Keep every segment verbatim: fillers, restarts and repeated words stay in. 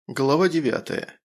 Глава девятая.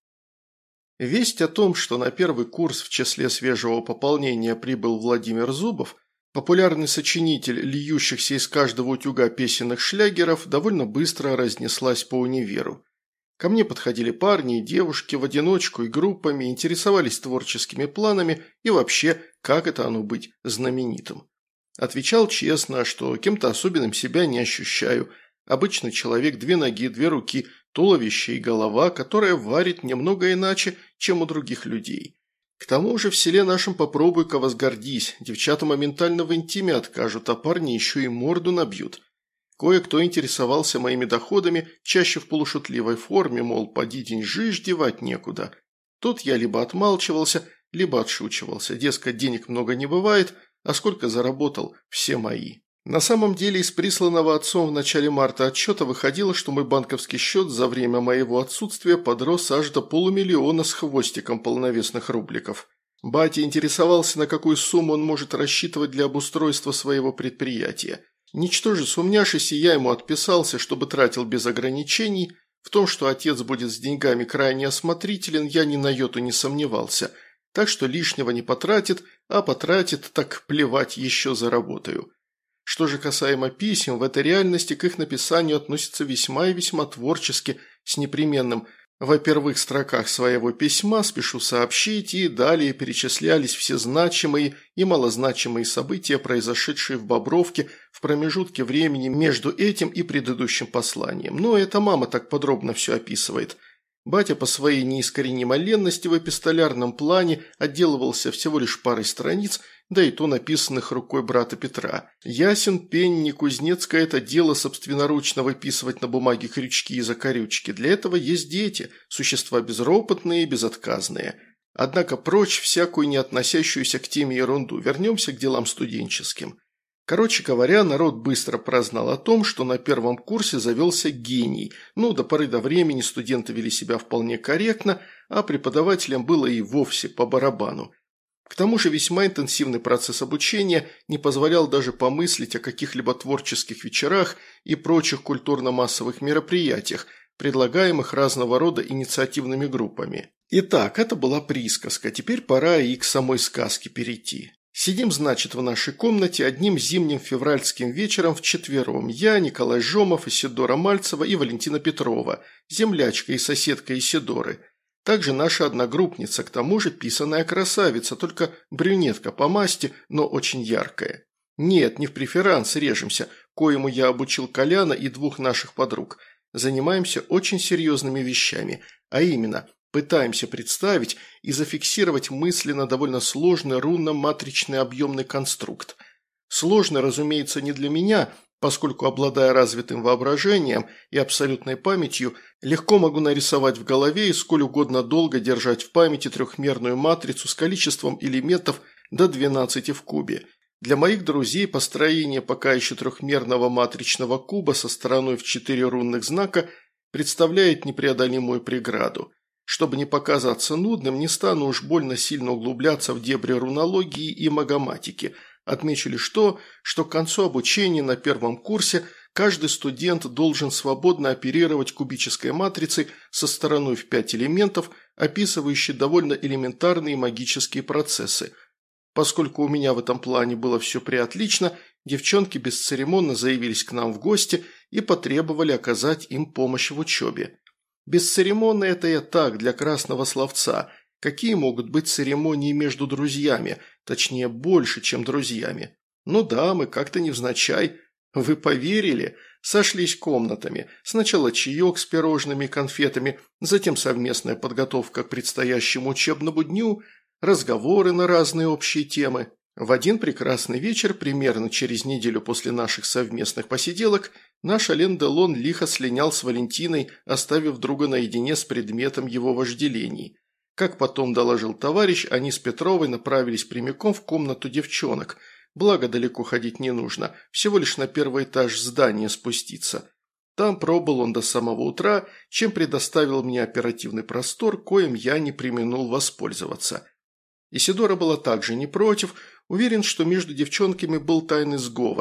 Весть о том, что на первый курс в числе свежего пополнения прибыл Владимир Зубов, популярный сочинитель льющихся из каждого утюга песенных шлягеров, довольно быстро разнеслась по универу. Ко мне подходили парни и девушки в одиночку и группами, интересовались творческими планами и вообще, как это оно быть знаменитым. Отвечал честно, что кем-то особенным себя не ощущаю. Обычно человек две ноги, две руки, туловище и голова, которая варит немного иначе, чем у других людей. К тому же в селе нашем попробуй-ка возгордись, девчата моментально в интиме откажут, а парни еще и морду набьют. Кое-кто интересовался моими доходами, чаще в полушутливой форме, мол, поди деньжищ девать некуда. Тут я либо отмалчивался, либо отшучивался, дескать, денег много не бывает, а сколько заработал – все мои. На самом деле из присланного отцом в начале марта отчета выходило, что мой банковский счет за время моего отсутствия подрос аж до полумиллиона с хвостиком полновесных рубликов. Батя интересовался, на какую сумму он может рассчитывать для обустройства своего предприятия. Ничтоже сумняшись, я ему отписался, чтобы тратил без ограничений. В том, что отец будет с деньгами крайне осмотрителен, я ни на йоту не сомневался. Так что лишнего не потратит, а потратит, так плевать, еще заработаю. Что же касаемо писем, в этой реальности к их написанию относятся весьма и весьма творчески, с непременным «во первых строках своего письма спешу сообщить» и далее перечислялись все значимые и малозначимые события, произошедшие в Бобровке в промежутке времени между этим и предыдущим посланием. Но это мама так подробно все описывает. Батя по своей неискоренимой ленности в эпистолярном плане отделывался всего лишь парой страниц, да и то написанных рукой брата Петра. Ясен пень, не кузнецкое это дело собственноручно выписывать на бумаге крючки и закорючки. Для этого есть дети, существа безропотные и безотказные. Однако прочь всякую не относящуюся к теме ерунду, вернемся к делам студенческим. Короче говоря, народ быстро прознал о том, что на первом курсе завелся гений. Ну, до поры до времени студенты вели себя вполне корректно, а преподавателям было и вовсе по барабану. К тому же весьма интенсивный процесс обучения не позволял даже помыслить о каких-либо творческих вечерах и прочих культурно-массовых мероприятиях, предлагаемых разного рода инициативными группами. Итак, это была присказка, теперь пора и к самой сказке перейти. Сидим, значит, в нашей комнате одним зимним февральским вечером вчетвером. Я, Николай Жомов, Исидора Мальцева и Валентина Петрова, землячка и соседка Исидоры. Также наша одногруппница, к тому же писаная красавица, только брюнетка по масти, но очень яркая. Нет, не в преферанс режемся, коему я обучил Коляна и двух наших подруг. Занимаемся очень серьезными вещами, а именно – пытаемся представить и зафиксировать мысленно довольно сложный рунно-матричный объемный конструкт. Сложный, разумеется, не для меня, поскольку, обладая развитым воображением и абсолютной памятью, легко могу нарисовать в голове и сколь угодно долго держать в памяти трехмерную матрицу с количеством элементов до двенадцати в кубе. Для моих друзей построение пока еще трехмерного матричного куба со стороной в четыре рунных знака представляет непреодолимую преграду. Чтобы не показаться нудным, не стану уж больно сильно углубляться в дебри рунологии и магоматики. Отмечу лишь то, что к концу обучения на первом курсе каждый студент должен свободно оперировать кубической матрицей со стороной в пять элементов, описывающей довольно элементарные магические процессы. Поскольку у меня в этом плане было все преотлично, девчонки бесцеремонно заявились к нам в гости и потребовали оказать им помощь в учебе. Бесцеремонно это я так, для красного словца. Какие могут быть церемонии между друзьями, точнее больше, чем друзьями? Ну да, мы как-то невзначай. Вы поверили? Сошлись комнатами. Сначала чаек с пирожными и конфетами, затем совместная подготовка к предстоящему учебному дню, разговоры на разные общие темы. В один прекрасный вечер, примерно через неделю после наших совместных посиделок, наш Ален Делон лихо слинял с Валентиной, оставив друга наедине с предметом его вожделений. Как потом доложил товарищ, они с Петровой направились прямиком в комнату девчонок, благо далеко ходить не нужно, всего лишь на первый этаж здания спуститься. Там пробыл он до самого утра, чем предоставил мне оперативный простор, коим я не преминул воспользоваться. Исидора была также не против, уверен, что между девчонками был тайный сговор.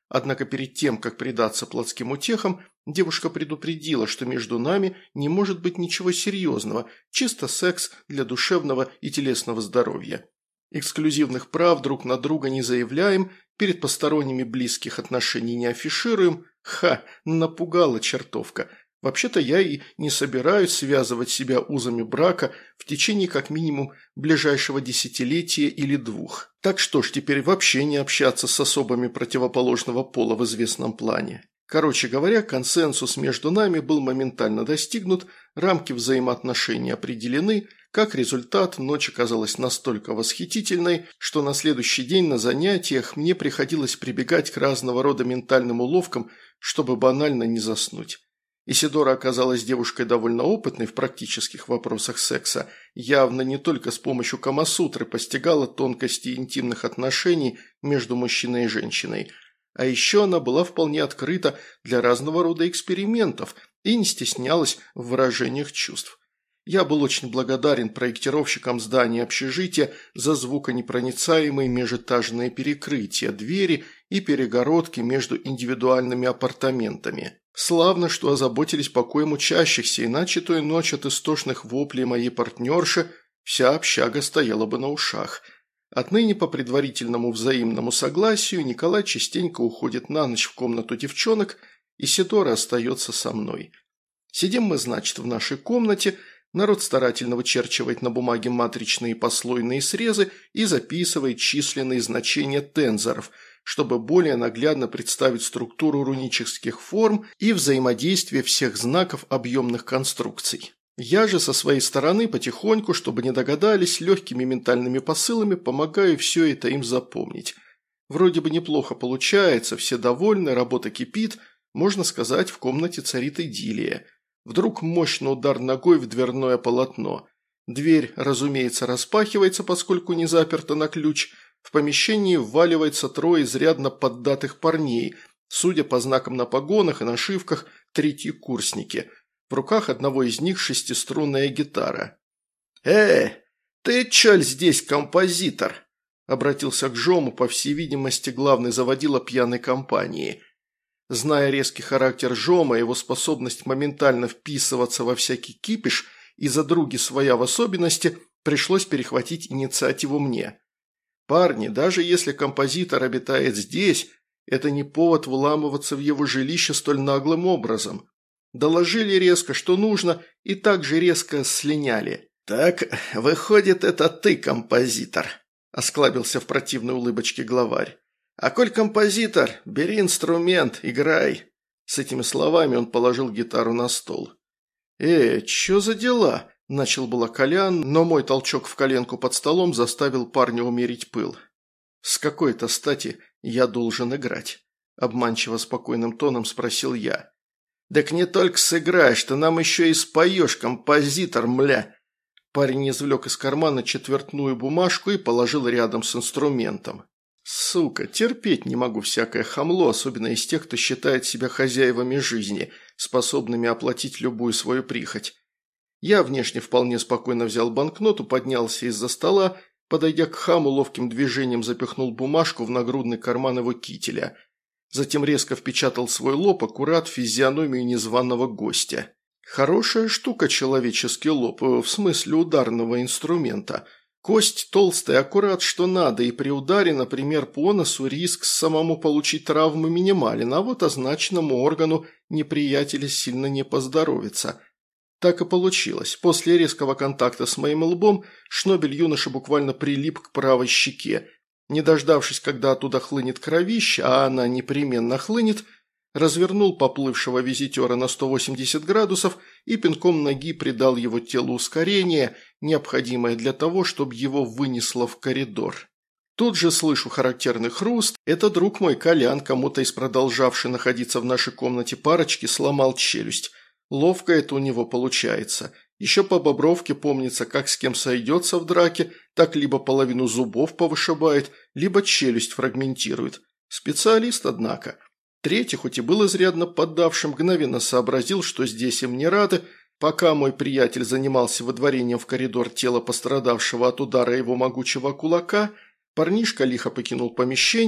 Однако перед тем, как предаться плотским утехам, девушка предупредила, что между нами не может быть ничего серьезного, чисто секс для душевного и телесного здоровья. Эксклюзивных прав друг на друга не заявляем, перед посторонними близких отношений не афишируем. Ха, напугала чертовка. Вообще-то я и не собираюсь связывать себя узами брака в течение как минимум ближайшего десятилетия или двух. Так что ж, теперь вообще не общаться с особами противоположного пола в известном плане. Короче говоря, консенсус между нами был моментально достигнут, рамки взаимоотношений определены. Как результат, ночь оказалась настолько восхитительной, что на следующий день на занятиях мне приходилось прибегать к разного рода ментальным уловкам, чтобы банально не заснуть. Исидора оказалась девушкой довольно опытной в практических вопросах секса, явно не только с помощью Камасутры постигала тонкости интимных отношений между мужчиной и женщиной. А еще она была вполне открыта для разного рода экспериментов и не стеснялась в выражениях чувств. Я был очень благодарен проектировщикам здания общежития за звуконепроницаемые межэтажные перекрытия, двери и перегородки между индивидуальными апартаментами. Славно, что озаботились покоем учащихся, иначе той ночь от истошных воплей моей партнерши вся общага стояла бы на ушах. Отныне по предварительному взаимному согласию Николай частенько уходит на ночь в комнату девчонок, и Исидора остается со мной. Сидим мы, значит, в нашей комнате. Народ старательно вычерчивает на бумаге матричные послойные срезы и записывает численные значения тензоров, чтобы более наглядно представить структуру рунических форм и взаимодействие всех знаков объемных конструкций. Я же со своей стороны потихоньку, чтобы не догадались, легкими ментальными посылами помогаю все это им запомнить. Вроде бы неплохо получается, все довольны, работа кипит, можно сказать, в комнате царит идиллия. Вдруг мощный удар ногой в дверное полотно. Дверь, разумеется, распахивается, поскольку не заперта на ключ. В помещении вваливается трое изрядно поддатых парней, судя по знакам на погонах и нашивках, третьекурсники. В руках одного из них шестиструнная гитара. «Э, ты чё здесь, композитор?» – обратился к Жому, по всей видимости, главный заводила пьяной компании. Зная резкий характер Жома, его способность моментально вписываться во всякий кипиш и задруги своя в особенности, пришлось перехватить инициативу мне. Парни, даже если композитор обитает здесь, это не повод вламываться в его жилище столь наглым образом. Доложили резко, что нужно, и так же резко слиняли. «Так, выходит, это ты, композитор», – осклабился в противной улыбочке главарь. «А коль композитор, бери инструмент, играй». С этими словами он положил гитару на стол. «Э, чё за дела?» – начал было Колян, но мой толчок в коленку под столом заставил парня умерить пыл. «С какой-то стати я должен играть?» – обманчиво спокойным тоном спросил я. «Так не только сыграешь, ты нам еще и споешь, композитор, мля!» Парень извлек из кармана четвертную бумажку и положил рядом с инструментом. «Сука, терпеть не могу всякое хамло, особенно из тех, кто считает себя хозяевами жизни, способными оплатить любую свою прихоть». Я внешне вполне спокойно взял банкноту, поднялся из-за стола, подойдя к хаму, ловким движением запихнул бумажку в нагрудный карман его кителя. Затем резко впечатал свой лоб аккурат в физиономию незваного гостя. Хорошая штука человеческий лоб, в смысле ударного инструмента. Кость толстая, аккурат что надо, и при ударе, например, по носу риск самому получить травму минимален, а вот означенному органу неприятеля сильно не поздоровится. Так и получилось. После резкого контакта с моим лбом шнобель юноши буквально прилип к правой щеке. Не дождавшись, когда оттуда хлынет кровища, а она непременно хлынет, развернул поплывшего визитера на сто восемьдесят градусов и пинком ноги придал его телу ускорение, необходимое для того, чтобы его вынесло в коридор. Тут же слышу характерный хруст. Это друг мой Колян, кому-то из продолжавшей находиться в нашей комнате парочки, сломал челюсть. Ловко это у него получается. Еще по бобровке помнится, как с кем сойдется в драке, так либо половину зубов повышибает, либо челюсть фрагментирует. Специалист, однако. Третий, хоть и был изрядно поддавшим, мгновенно сообразил, что здесь им не рады. Пока мой приятель занимался выдворением в коридор тела пострадавшего от удара его могучего кулака, парнишка лихо покинул помещение,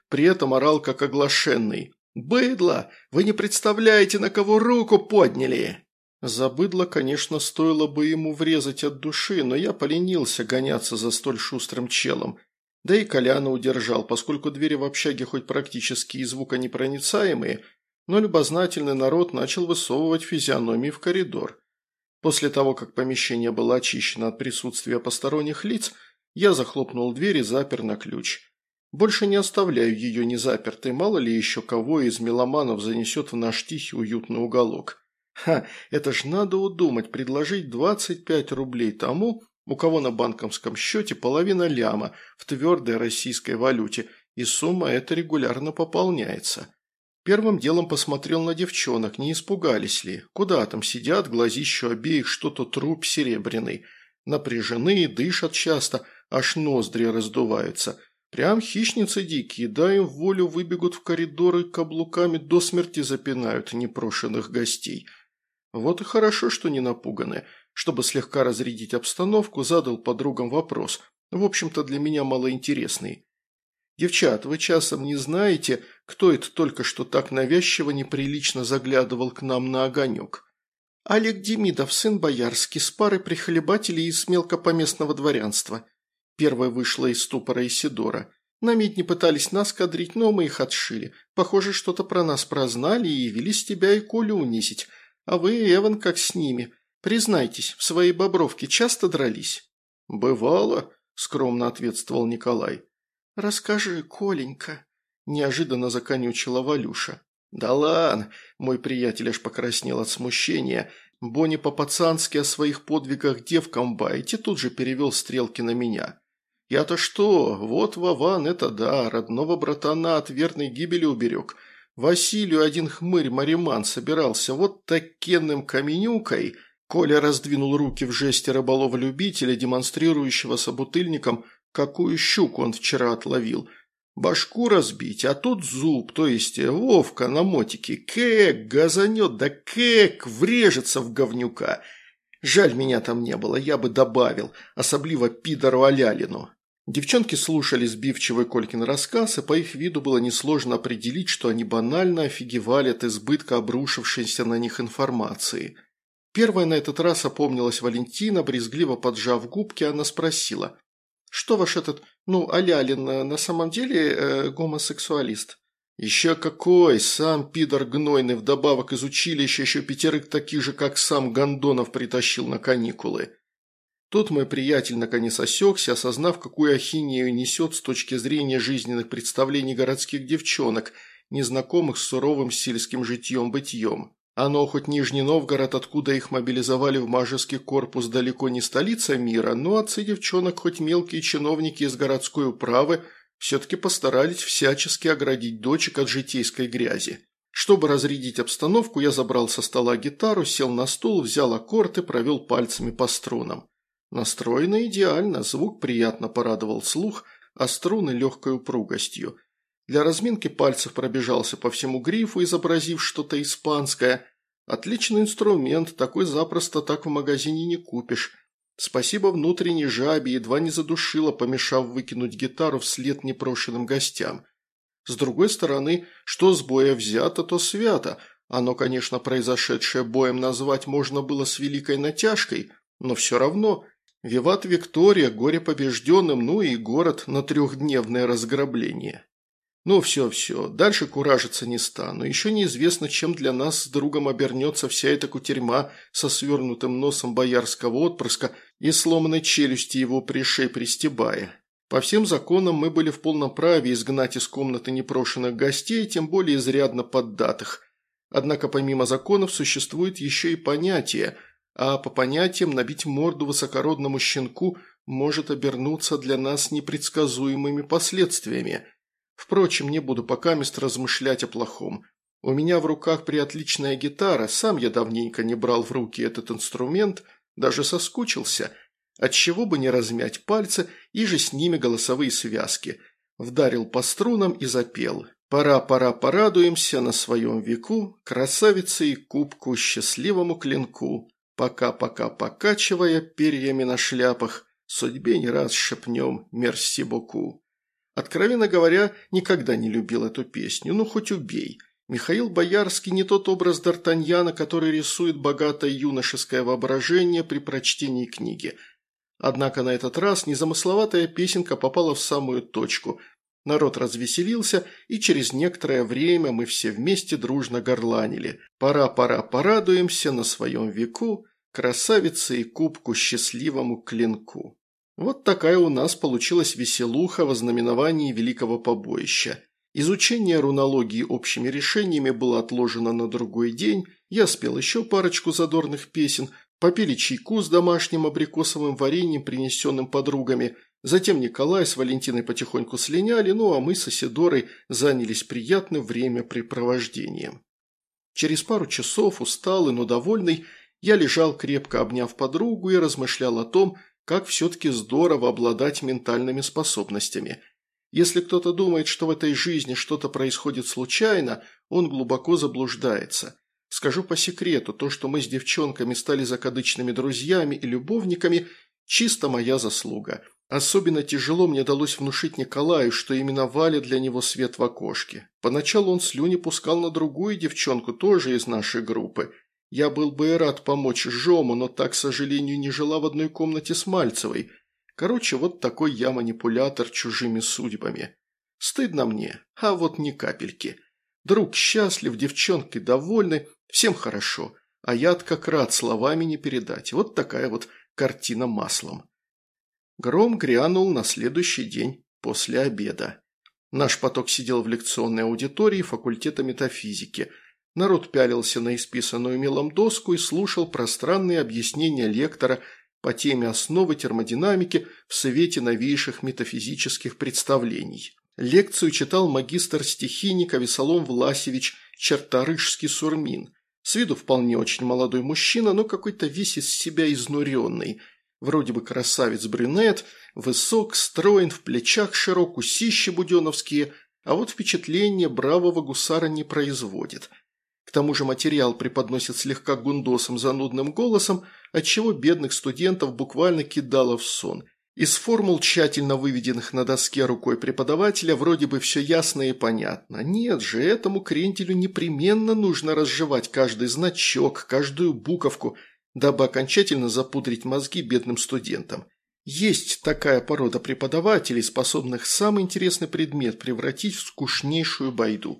при этом орал как оглашенный. «Быдло! Вы не представляете, на кого руку подняли!» За быдло, конечно, стоило бы ему врезать от души, но я поленился гоняться за столь шустрым челом. Да и Коляна удержал, поскольку двери в общаге хоть практически и звуконепроницаемые, но любознательный народ начал высовывать физиономии в коридор. После того, как помещение было очищено от присутствия посторонних лиц, я захлопнул дверь и запер на ключ. Больше не оставляю ее незапертой, мало ли еще кого из меломанов занесет в наш тихий уютный уголок. Ха, это ж надо удумать, предложить двадцать пять рублей тому, у кого на банковском счете половина ляма в твердой российской валюте, и сумма эта регулярно пополняется. Первым делом посмотрел на девчонок, не испугались ли. Куда там сидят, глазищу обеих что-то труп серебряный. Напряжены, дышат часто, аж ноздри раздуваются. Прям хищницы дикие, дай им волю, выбегут в коридоры, каблуками до смерти запинают непрошенных гостей. Вот и хорошо, что не напуганы. Чтобы слегка разрядить обстановку, задал подругам вопрос, в общем-то для меня малоинтересный. «Девчат, вы часом не знаете, кто это только что так навязчиво неприлично заглядывал к нам на огонек?» «Олег Демидов, сын боярский, с парой прихлебателей из мелкопоместного дворянства». Первая вышла из ступора Исидора. «На медне пытались нас кадрить, но мы их отшили. Похоже, что-то про нас прознали и явились тебя и Колю унизить. А вы, Эван, как с ними. Признайтесь, в своей Бобровке часто дрались?» «Бывало», – скромно ответствовал Николай. «Расскажи, Коленька», – неожиданно законючила Валюша. «Да ладно», – мой приятель аж покраснел от смущения. Бонни по-пацански о своих подвигах девкам баете, тут же перевел стрелки на меня. «Я-то что? Вот Вован, это да, родного братана от верной гибели уберег. Василию один хмырь Мариман собирался вот такенным каменюкой». Коля раздвинул руки в жесте рыболова-любителя, демонстрирующего собутыльником, какую щуку он вчера отловил. Башку разбить, а тут зуб, то есть Вовка на мотике. Кэк газанет, да кэк врежется в говнюка. Жаль, меня там не было, я бы добавил, особливо пидору Алялину. Девчонки слушали сбивчивый Колькин рассказ, и по их виду было несложно определить, что они банально офигевали от избытка обрушившейся на них информации. Первая на этот раз опомнилась Валентина, брезгливо поджав губки, она спросила: «Что ваш этот, ну, Алялин, на самом деле э, гомосексуалист?» «Еще какой! Сам пидор гнойный, вдобавок из училища еще пятерых таких же, как сам Гондонов, притащил на каникулы». Тут мой приятель наконец осекся, осознав, какую ахинею несет с точки зрения жизненных представлений городских девчонок, незнакомых с суровым сельским житьем-бытьем. Оно хоть Нижний Новгород, откуда их мобилизовали в мажеский корпус, далеко не столица мира, но отцы девчонок, хоть мелкие чиновники из городской управы, все-таки постарались всячески оградить дочек от житейской грязи. Чтобы разрядить обстановку, я забрал со стола гитару, сел на стул, взял аккорд и провел пальцами по струнам. Настроено идеально, звук приятно порадовал слух, а струны легкой упругостью. Для разминки пальцев пробежался по всему грифу, изобразив что-то испанское. Отличный инструмент, такой запросто так в магазине не купишь. Спасибо внутренней жабе, едва не задушила, помешав выкинуть гитару вслед непрошенным гостям. С другой стороны, что с боя взято, то свято. Оно, конечно, произошедшее боем назвать можно было с великой натяжкой, но все равно. Виват Виктория, горе побежденным, ну и город на трехдневное разграбление. Ну все-все, дальше куражиться не стану. Еще неизвестно, чем для нас с другом обернется вся эта кутерьма со свернутым носом боярского отпрыска и сломанной челюсти его пришей пристебая. По всем законам мы были в полном праве изгнать из комнаты непрошенных гостей, тем более изрядно поддатых. Однако помимо законов существует еще и понятие, а по понятиям набить морду высокородному щенку может обернуться для нас непредсказуемыми последствиями. Впрочем, не буду покамест размышлять о плохом. У меня в руках приотличная гитара, сам я давненько не брал в руки этот инструмент, даже соскучился. Отчего бы не размять пальцы и же с ними голосовые связки. Вдарил по струнам и запел. «Пора, пора, порадуемся на своем веку, красавице и кубку, счастливому клинку. Пока-пока покачивая перьями на шляпах, судьбе не раз шепнем мерси боку». Откровенно говоря, никогда не любил эту песню, ну хоть убей. Михаил Боярский не тот образ Д'Артаньяна, который рисует богатое юношеское воображение при прочтении книги. Однако на этот раз незамысловатая песенка попала в самую точку. Народ развеселился, и через некоторое время мы все вместе дружно горланили. «Пора, пора, порадуемся на своем веку, красавице и кубку счастливому клинку». Вот такая у нас получилась веселуха во знаменовании великого побоища. Изучение рунологии общими решениями было отложено на другой день, я спел еще парочку задорных песен, попили чайку с домашним абрикосовым вареньем, принесенным подругами, затем Николай с Валентиной потихоньку слиняли, ну а мы с Исидорой занялись приятным времяпрепровождением. Через пару часов, усталый, но довольный, я лежал, крепко обняв подругу, и размышлял о том, как все-таки здорово обладать ментальными способностями. Если кто-то думает, что в этой жизни что-то происходит случайно, он глубоко заблуждается. Скажу по секрету, то, что мы с девчонками стали закадычными друзьями и любовниками, чисто моя заслуга. Особенно тяжело мне далось внушить Николаю, что именно Валя для него свет в окошке. Поначалу он слюни пускал на другую девчонку, тоже из нашей группы. Я был бы и рад помочь Жому, но так, к сожалению, не жила в одной комнате с Мальцевой. Короче, вот такой я манипулятор чужими судьбами. Стыдно мне, а вот ни капельки. Друг счастлив, девчонки довольны, всем хорошо, а я-то как рад словами не передать. Вот такая вот картина маслом. Гром грянул на следующий день после обеда. Наш поток сидел в лекционной аудитории факультета метафизики. Народ пялился на исписанную мелом доску и слушал пространные объяснения лектора по теме основы термодинамики в свете новейших метафизических представлений. Лекцию читал магистр-стихийник Авесолом Власевич Черторыжский-Сурмин. С виду вполне очень молодой мужчина, но какой-то весь из себя изнуренный. Вроде бы красавец-брюнет, высок, строен, в плечах широк, усищи буденовские, а вот впечатление бравого гусара не производит. К тому же материал преподносит слегка гундосом занудным голосом, отчего бедных студентов буквально кидало в сон. Из формул, тщательно выведенных на доске рукой преподавателя, вроде бы все ясно и понятно. Нет же, этому кренделю непременно нужно разжевать каждый значок, каждую буковку, дабы окончательно запудрить мозги бедным студентам. Есть такая порода преподавателей, способных самый интересный предмет превратить в скучнейшую байду.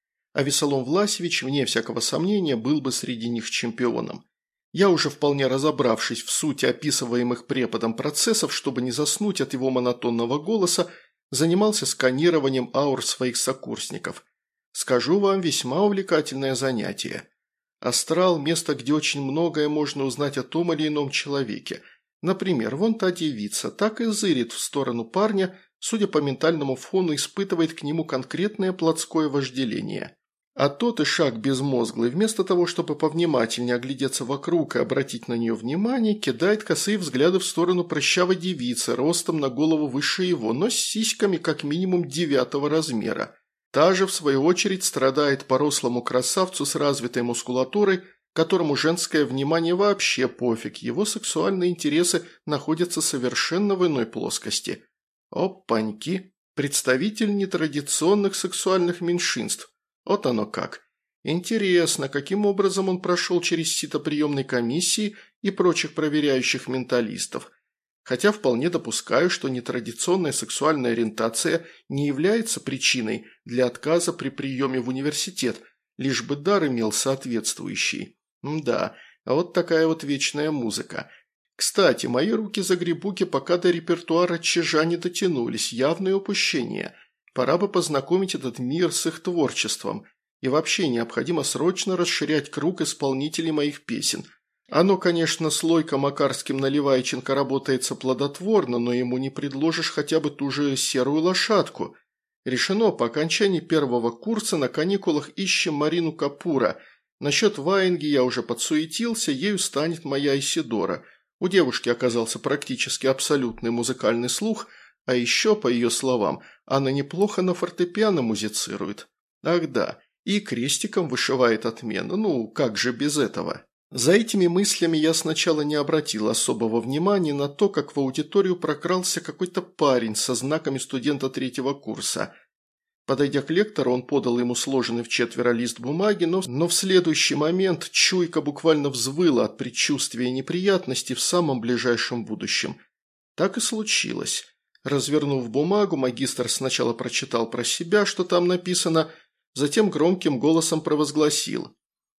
А Авесолом Власевич, вне всякого сомнения, был бы среди них чемпионом. Я уже вполне разобравшись в сути описываемых преподом процессов, чтобы не заснуть от его монотонного голоса, занимался сканированием аур своих сокурсников. Скажу вам, весьма увлекательное занятие. Астрал – место, где очень многое можно узнать о том или ином человеке. Например, вон та девица так и зырит в сторону парня, судя по ментальному фону, испытывает к нему конкретное плотское вожделение. А тот и шаг безмозглый, вместо того, чтобы повнимательнее оглядеться вокруг и обратить на нее внимание, кидает косые взгляды в сторону прыщавой девицы, ростом на голову выше его, но с сиськами как минимум девятого размера. Та же, в свою очередь, страдает по рослому красавцу с развитой мускулатурой, которому женское внимание вообще пофиг, его сексуальные интересы находятся совершенно в иной плоскости. Опаньки, представитель нетрадиционных сексуальных меньшинств. Вот оно как. Интересно, каким образом он прошел через сито приемной комиссии и прочих проверяющих менталистов. Хотя вполне допускаю, что нетрадиционная сексуальная ориентация не является причиной для отказа при приеме в университет, лишь бы дар имел соответствующий. Мда, а вот такая вот вечная музыка. Кстати, мои руки-загребуки пока до репертуара Чижа не дотянулись, явное упущение. Пора бы познакомить этот мир с их творчеством. И вообще необходимо срочно расширять круг исполнителей моих песен. Оно, конечно, с Лойко Макарским Наливайченко работается плодотворно, но ему не предложишь хотя бы ту же серую лошадку. Решено, по окончании первого курса на каникулах ищем Марину Капура. Насчет Ваенги я уже подсуетился, ею станет моя Исидора. У девушки оказался практически абсолютный музыкальный слух, а еще, по ее словам, она неплохо на фортепиано музицирует. Ах да, и крестиком вышивает отменно, ну как же без этого. За этими мыслями я сначала не обратил особого внимания на то, как в аудиторию прокрался какой-то парень со знаками студента третьего курса. Подойдя к лектору, он подал ему сложенный в четверо лист бумаги, но, но в следующий момент чуйка буквально взвыла от предчувствия неприятностей в самом ближайшем будущем. Так и случилось. Развернув бумагу, магистр сначала прочитал про себя, что там написано, затем громким голосом провозгласил: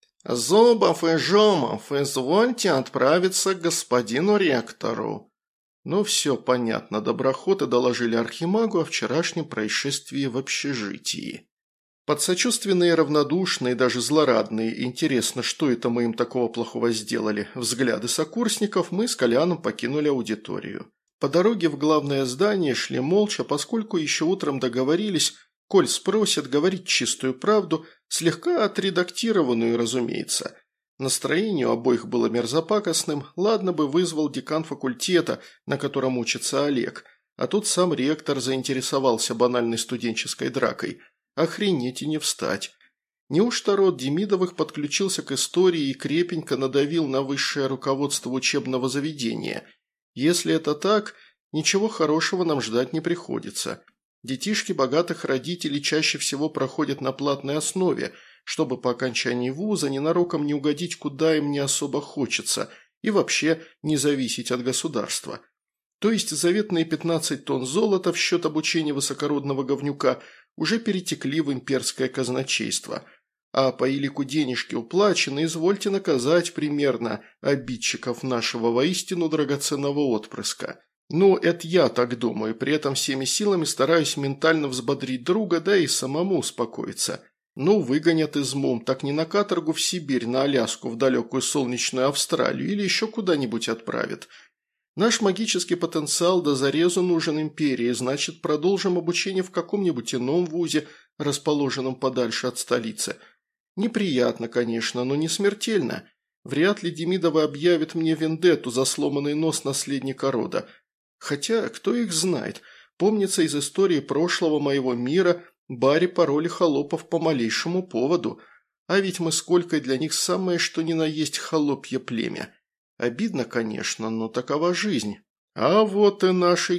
«Зубов и Жомов, извольте отправиться к господину ректору». Ну все понятно, доброхоты доложили архимагу о вчерашнем происшествии в общежитии. Под сочувственные, равнодушные, даже злорадные, интересно, что это мы им такого плохого сделали, взгляды сокурсников, мы с Коляном покинули аудиторию. По дороге в главное здание шли молча, поскольку еще утром договорились, коль спросят, говорить чистую правду, слегка отредактированную, разумеется. Настроение у обоих было мерзопакостным, ладно бы вызвал декан факультета, на котором учится Олег, а тут сам ректор заинтересовался банальной студенческой дракой. Охренеть и не встать. Неужто род Демидовых подключился к истории и крепенько надавил на высшее руководство учебного заведения? Если это так, ничего хорошего нам ждать не приходится. Детишки богатых родителей чаще всего проходят на платной основе, чтобы по окончании вуза ненароком не угодить, куда им не особо хочется, и вообще не зависеть от государства. То есть заветные пятнадцать тонн золота в счет обучения высокородного говнюка уже перетекли в имперское казначейство. А по илику денежки уплачены, извольте наказать примерно обидчиков нашего воистину драгоценного отпрыска. Ну, это я так думаю, при этом всеми силами стараюсь ментально взбодрить друга, да и самому успокоиться. Ну, выгонят из МУМ, так не на каторгу в Сибирь, на Аляску, в далекую солнечную Австралию или еще куда-нибудь отправят. Наш магический потенциал до зарезу нужен империи, значит, продолжим обучение в каком-нибудь ином вузе, расположенном подальше от столицы. Неприятно, конечно, но не смертельно. Вряд ли Демидовы объявят мне вендетту за сломанный нос наследника рода. Хотя, кто их знает, помнится из истории прошлого моего мира, бари пороли холопов по малейшему поводу, а ведь мы с Колькой для них самое что ни на есть холопье племя. Обидно, конечно, но такова жизнь. А вот и наши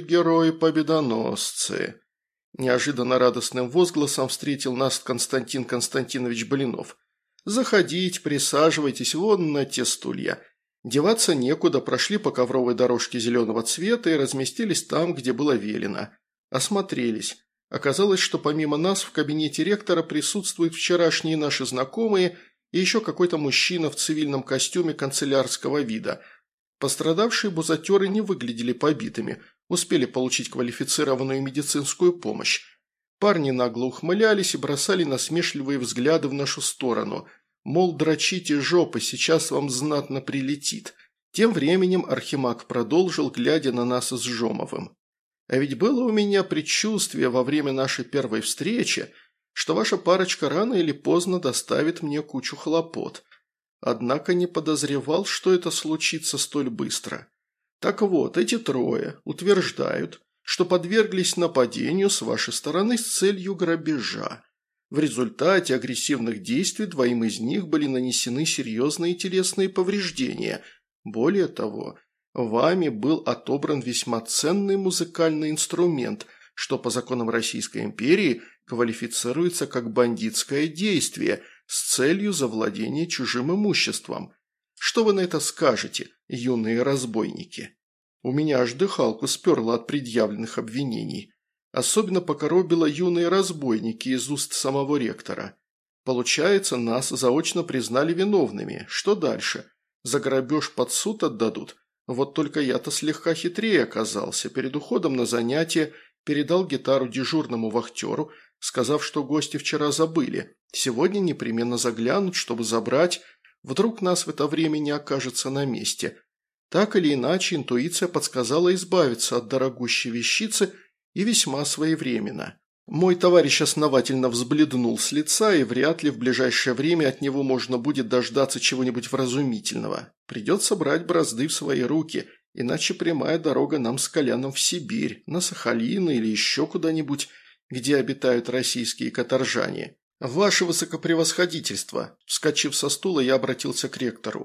герои-победоносцы. Неожиданно радостным возгласом встретил нас Константин Константинович Блинов. Заходите, присаживайтесь вон на те стулья. Деваться некуда, прошли по ковровой дорожке зеленого цвета и разместились там, где было велено. Осмотрелись. Оказалось, что помимо нас в кабинете ректора присутствуют вчерашние наши знакомые и еще какой-то мужчина в цивильном костюме канцелярского вида. Пострадавшие бузатеры не выглядели побитыми, успели получить квалифицированную медицинскую помощь. Парни нагло ухмылялись и бросали насмешливые взгляды в нашу сторону. Мол, дрочите жопы, сейчас вам знатно прилетит. Тем временем архимаг продолжил, глядя на нас с Жомовым. А ведь было у меня предчувствие во время нашей первой встречи, что ваша парочка рано или поздно доставит мне кучу хлопот. Однако не подозревал, что это случится столь быстро. Так вот, эти трое утверждают, что подверглись нападению с вашей стороны с целью грабежа. В результате агрессивных действий двоим из них были нанесены серьезные телесные повреждения. Более того, вами был отобран весьма ценный музыкальный инструмент, что по законам Российской империи квалифицируется как бандитское действие с целью завладения чужим имуществом. Что вы на это скажете, юные разбойники? У меня аж дыхалку сперло от предъявленных обвинений. Особенно покоробило юные разбойники из уст самого ректора. Получается, нас заочно признали виновными. Что дальше? За грабеж под суд отдадут? Вот только я-то слегка хитрее оказался. Перед уходом на занятие передал гитару дежурному вахтеру, сказав, что гости вчера забыли. Сегодня непременно заглянут, чтобы забрать. Вдруг нас в это время не окажется на месте. Так или иначе, интуиция подсказала избавиться от дорогущей вещицы и весьма своевременно. Мой товарищ основательно взбледнул с лица, и вряд ли в ближайшее время от него можно будет дождаться чего-нибудь вразумительного. Придется брать бразды в свои руки, иначе прямая дорога нам с Коляном в Сибирь, на Сахалин или еще куда-нибудь, где обитают российские каторжане. «Ваше высокопревосходительство!» Вскочив со стула, я обратился к ректору.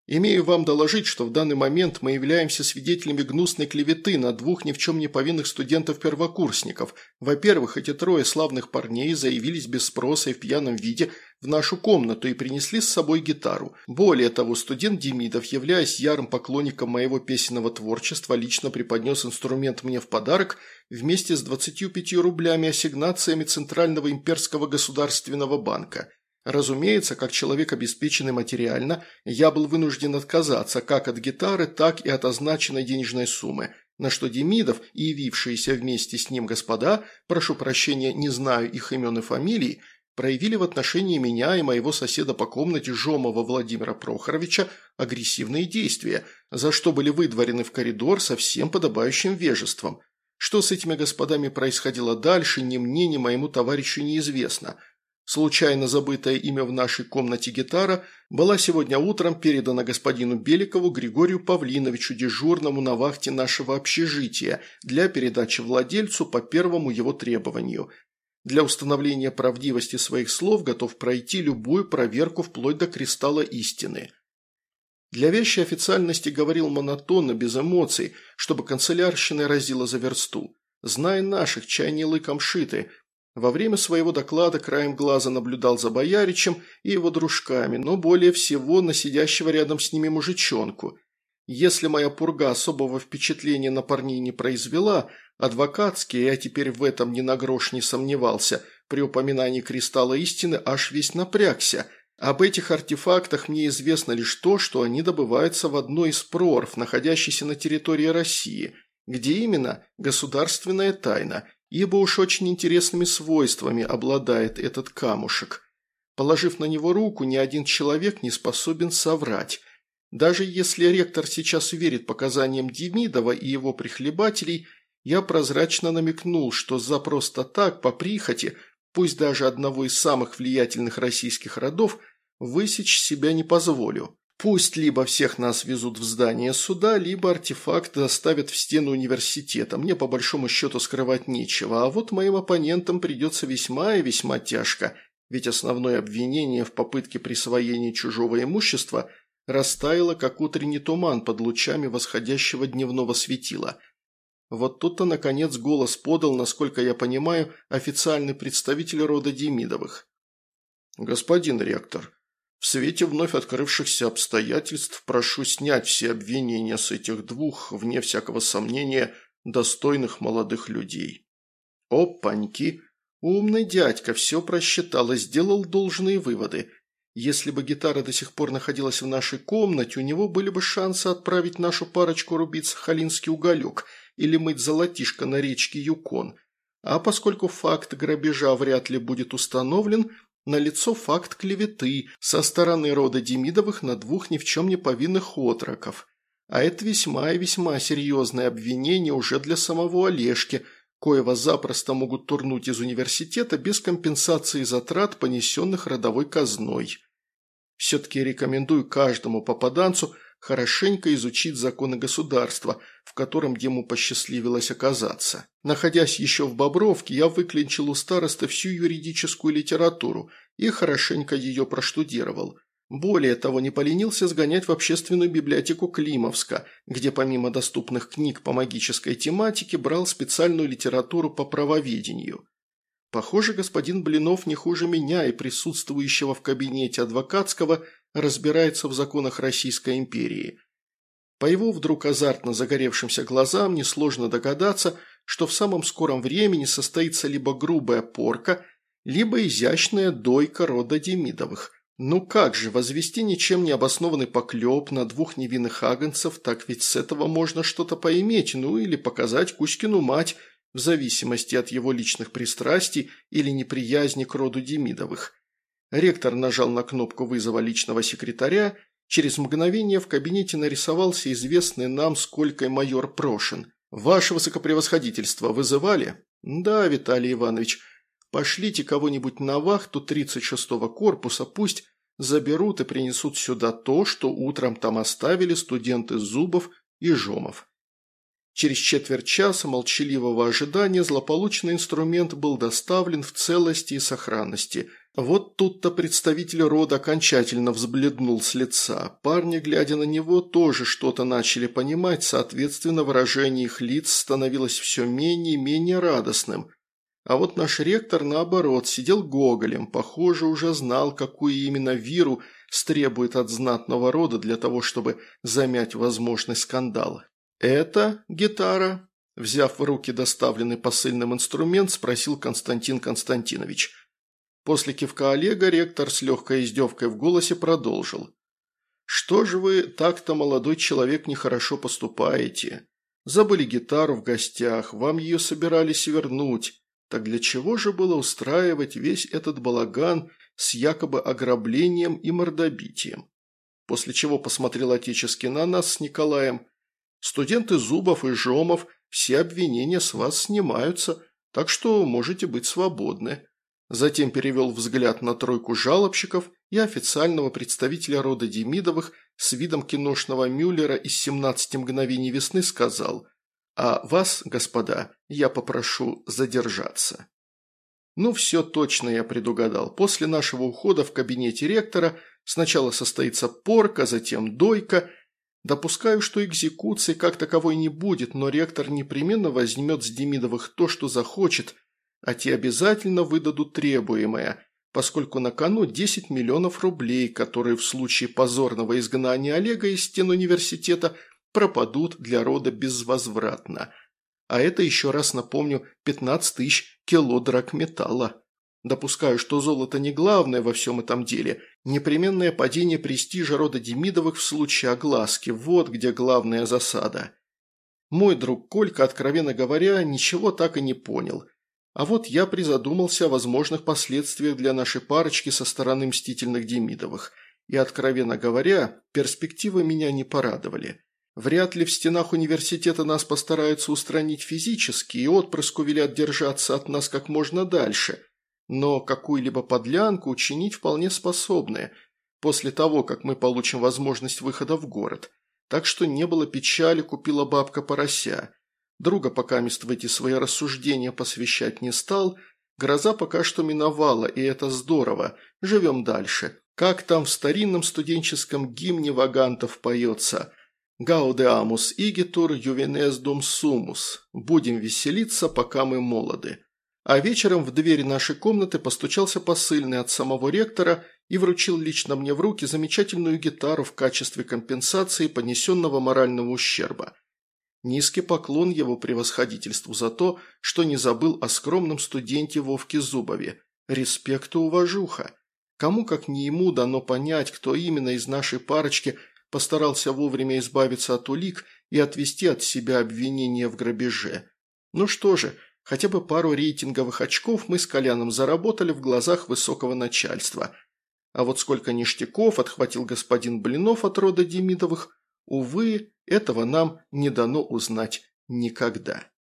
Имею вам доложить, что в данный момент мы являемся свидетелями гнусной клеветы на двух ни в чем не повинных студентов-первокурсников. Во-первых, эти трое славных парней заявились без спроса и в пьяном виде в нашу комнату и принесли с собой гитару. Более того, студент Демидов, являясь ярым поклонником моего песенного творчества, лично преподнес инструмент мне в подарок вместе с двадцатью пятью рублями ассигнациями Центрального имперского государственного банка. Разумеется, как человек, обеспеченный материально, я был вынужден отказаться как от гитары, так и от означенной денежной суммы, на что Демидов и явившиеся вместе с ним господа, прошу прощения, не знаю их имен и фамилий, проявили в отношении меня и моего соседа по комнате Жомова Владимира Прохоровича агрессивные действия, за что были выдворены в коридор со всем подобающим вежеством. Что с этими господами происходило дальше, ни мне, ни моему товарищу неизвестно. Случайно забытое имя в нашей комнате гитара была сегодня утром передана господину Беликову Григорию Павлиновичу, дежурному на вахте нашего общежития, для передачи владельцу по первому его требованию. Для установления правдивости своих слов готов пройти любую проверку вплоть до кристалла истины. Для вещей официальности говорил монотонно, без эмоций, чтобы канцелярщина разила за версту. Зная наших, чай не лыком шиты. Во время своего доклада краем глаза наблюдал за бояричем и его дружками, но более всего на сидящего рядом с ними мужичонку. Если моя пурга особого впечатления на парней не произвела, адвокатский, я теперь в этом ни на грош не сомневался, при упоминании кристалла истины аж весь напрягся. Об этих артефактах мне известно лишь то, что они добываются в одной из прорв, находящейся на территории России. Где именно – государственная тайна, ибо уж очень интересными свойствами обладает этот камушек. Положив на него руку, ни один человек не способен соврать. Даже если ректор сейчас верит показаниям Демидова и его прихлебателей, я прозрачно намекнул, что за просто так, по прихоти, пусть даже одного из самых влиятельных российских родов, высечь себя не позволю. Пусть либо всех нас везут в здание суда, либо артефакт доставят в стену университета. Мне по большому счету скрывать нечего, а вот моим оппонентам придется весьма и весьма тяжко, ведь основное обвинение в попытке присвоения чужого имущества растаяло, как утренний туман под лучами восходящего дневного светила. Вот тут-то, наконец, голос подал, насколько я понимаю, официальный представитель рода Демидовых. «Господин ректор, в свете вновь открывшихся обстоятельств прошу снять все обвинения с этих двух, вне всякого сомнения, достойных молодых людей». Опаньки! Умный дядька все просчитал и сделал должные выводы. Если бы гитара до сих пор находилась в нашей комнате, у него были бы шансы отправить нашу парочку рубить сахалинский уголек или мыть золотишко на речке Юкон. А поскольку факт грабежа вряд ли будет установлен, налицо факт клеветы со стороны рода Демидовых на двух ни в чем не повинных отроков. А это весьма и весьма серьезное обвинение уже для самого Олежки, коего запросто могут турнуть из университета без компенсации затрат, понесенных родовой казной. Все-таки рекомендую каждому попаданцу хорошенько изучить законы государства, в котором ему посчастливилось оказаться. Находясь еще в Бобровке, я выклинчил у старосты всю юридическую литературу и хорошенько ее проштудировал. Более того, не поленился сгонять в общественную библиотеку Климовска, где помимо доступных книг по магической тематике брал специальную литературу по правоведению. Похоже, господин Блинов не хуже меня и присутствующего в кабинете адвокатского разбирается в законах Российской империи. По его вдруг азартно загоревшимся глазам несложно догадаться, что в самом скором времени состоится либо грубая порка, либо изящная дойка рода Демидовых. Ну как же, возвести ничем не обоснованный поклеп на двух невинных агнцев, так ведь с этого можно что-то поиметь, ну или показать Кузькину мать, в зависимости от его личных пристрастий или неприязни к роду Демидовых. Ректор нажал на кнопку вызова личного секретаря, через мгновение в кабинете нарисовался известный нам сколько майор Прошин. «Ваше высокопревосходительство вызывали?» «Да, Виталий Иванович. Пошлите кого-нибудь на вахту тридцать шестого корпуса, пусть заберут и принесут сюда то, что утром там оставили студенты Зубов и Жомов». Через четверть часа молчаливого ожидания злополучный инструмент был доставлен в целости и сохранности, Вот тут-то представитель рода окончательно взбледнул с лица. Парни, глядя на него, тоже что-то начали понимать, соответственно, выражение их лиц становилось все менее и менее радостным. А вот наш ректор, наоборот, сидел гоголем, похоже, уже знал, какую именно виру стребует от знатного рода для того, чтобы замять возможный скандал. «Это гитара?» – взяв в руки доставленный посыльным инструмент, спросил Константин Константинович. После кивка Олега ректор с легкой издевкой в голосе продолжил. «Что же вы так-то, молодой человек, нехорошо поступаете? Забыли гитару в гостях, вам ее собирались вернуть. Так для чего же было устраивать весь этот балаган с якобы ограблением и мордобитием?» После чего посмотрел отечески на нас с Николаем. «Студенты Зубов и Жомов, все обвинения с вас снимаются, так что можете быть свободны». Затем перевел взгляд на тройку жалобщиков и официального представителя рода Демидовых с видом киношного Мюллера из «семнадцати мгновений весны» сказал: «А вас, господа, я попрошу задержаться». Ну, все точно я предугадал. После нашего ухода в кабинете ректора сначала состоится порка, затем дойка. Допускаю, что экзекуции как таковой не будет, но ректор непременно возьмет с Демидовых то, что захочет, а те обязательно выдадут требуемое, поскольку на кону десять миллионов рублей, которые в случае позорного изгнания Олега из стен университета пропадут для рода безвозвратно. А это, еще раз напомню, пятнадцать тысяч кило драгметалла. Допускаю, что золото не главное во всем этом деле. Непременное падение престижа рода Демидовых в случае огласки – вот где главная засада. Мой друг Колька, откровенно говоря, ничего так и не понял. А вот я призадумался о возможных последствиях для нашей парочки со стороны мстительных Демидовых. И, откровенно говоря, перспективы меня не порадовали. Вряд ли в стенах университета нас постараются устранить физически, и отпрыску велят держаться от нас как можно дальше. Но какую-либо подлянку учинить вполне способны, после того, как мы получим возможность выхода в город. Так что не было печали, купила бабка порося. Друга покамест в эти свои рассуждения посвящать не стал. Гроза пока что миновала, и это здорово. Живем дальше. Как там в старинном студенческом гимне Вагантов поется «Гауdeamus igitur juvenes dum sumus» – «Будем веселиться, пока мы молоды». А вечером в дверь нашей комнаты постучался посыльный от самого ректора и вручил лично мне в руки замечательную гитару в качестве компенсации понесенного морального ущерба. Низкий поклон его превосходительству за то, что не забыл о скромном студенте Вовке Зубове. Респект и уважуха. Кому, как не ему, дано понять, кто именно из нашей парочки постарался вовремя избавиться от улик и отвести от себя обвинения в грабеже. Ну что же, хотя бы пару рейтинговых очков мы с Коляном заработали в глазах высокого начальства. А вот сколько ништяков отхватил господин Блинов от рода Демидовых, увы, этого нам не дано узнать никогда.